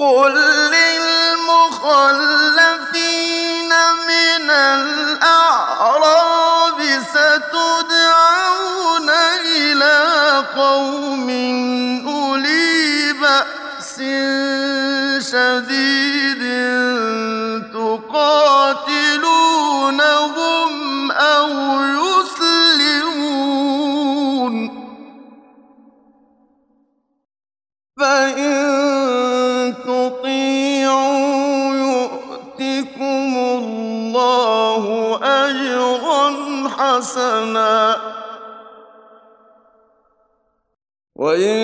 قُل لِّلْمُخَلَّفِينَ مِنَ الْأَعْرَابِ سَتُدْعَوْنَ إِلَىٰ قَوْمٍ أُولِي بَأْسٍ شَدِيدٍ تُقَاتِلُونَهُمْ أَوْ يُسْلِمُونَ ۖ فَإِن تُطِيعُوا يُؤْتِكُمُ اللَّهُ أَجْرًا حَسَنًا ۖ وَإِن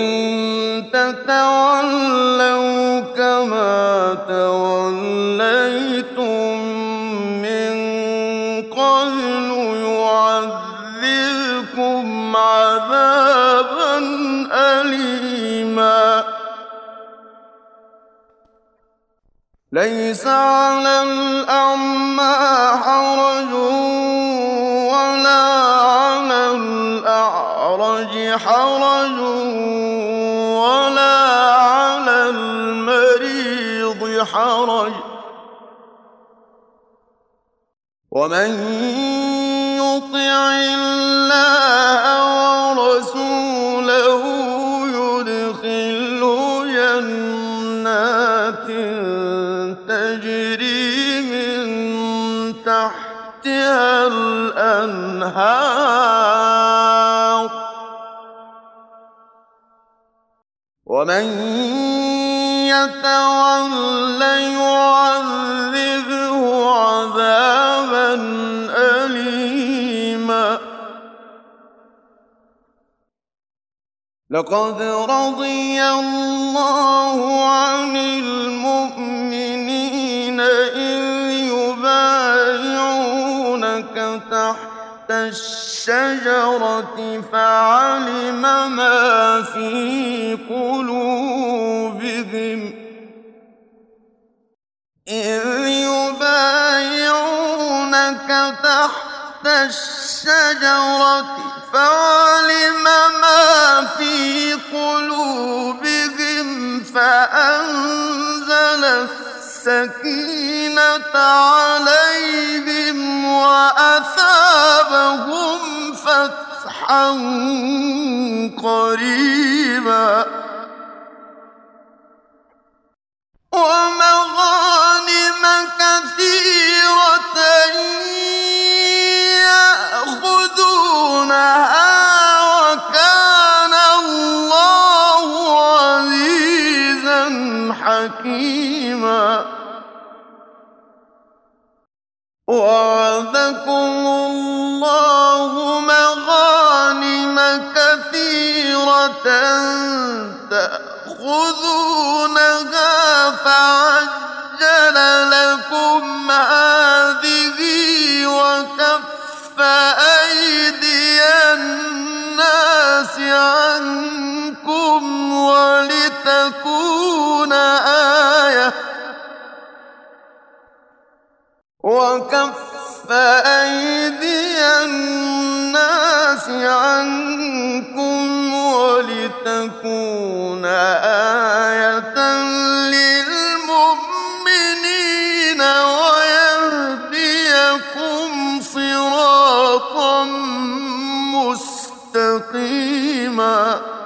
تَتَوَلَّوْا كَمَا تَوَلَّيْتُم مِّن قَبْلُ يُعَذِّبْكُمْ عَذَابًا أَلِيمًا لَيْسَ عَلَى الْأَعْمَىٰ حَرَجٌ وَلَا عَلَى الْأَعْرَجِ حَرَجٌ وَلَا عَلَى الْمَرِيضِ حَرَجٌ ۗ وَمَن يُطِعِ اللَّهَ وَرَسُولَهُ يُدْخِلْهُ جَنَّاتٍ تَجْرِي مِن تَحْتِهَا الْأَنْهَارُ ۖ وَمَن يَتَوَلَّ يُعَذِّبْهُ عَذَابًا أَلِيمًا لَقَدْ رَضِيَ اللَّهُ عَنِ الْمُؤْمِنِينَ إِذْ يُبَايِعُونَكَ تَحْتَ الشَّجَرَةِ فَعَلِمَ مَا فِي قُلُوبِهِمْ فَأَنزَلَ السَّكِينَةَ عَلَيْهِمْ وَأَثَابَهُمْ فَتْحًا قَرِيبًا وَمَغَانِمَ كَثِيرَةً يَأْخُذُونَهَا ۗ وَكَانَ اللَّهُ عَزِيزًا حَكِيمًا وَعَدَكُمُ اللَّهُ مَغَانِمَ كَثِيرَةً تَأْخُذُونَهَا فَعَجَّلَ لَكُمْ هَٰذِهِ وَكَفَّ أَيْدِيَ النَّاسِ عَنكُمْ وَلِتَكُونَ آيَةً لِّلْمُؤْمِنِينَ وَيَهْدِيَكُمْ صِرَاطًا مُّسْتَقِيمًا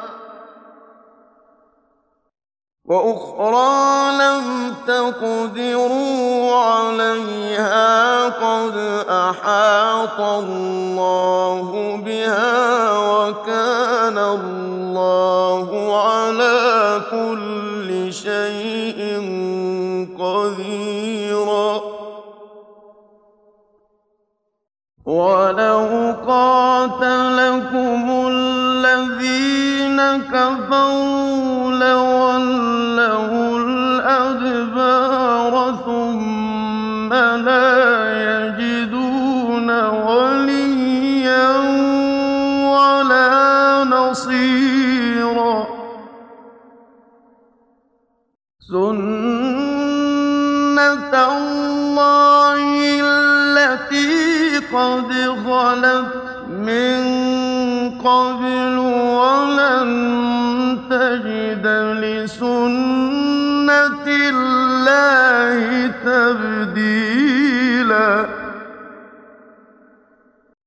وَأُخْرَىٰ لَمْ تَقْدِرُوا عَلَيْهَا قَدْ أَحَاطَ اللَّهُ بِهَا ۚ وَكَانَ اللَّهُ عَلَىٰ كُلِّ شَيْءٍ قَدِيرًا وَلَوْ قَاتَلَكُمُ الَّذِينَ كَفَرُوا لَوَلَّوُا الْأَدْبَارَ ثُمَّ لَا يَجِدُونَ وَلِيًّا وَلَا نَصِيرًا سُنَّةَ اللَّهِ الَّتِي قَدْ خَلَتْ مِن قَبْلُ ۖ وَلَن تَجِدَ لِسُنَّةِ الله تبديلا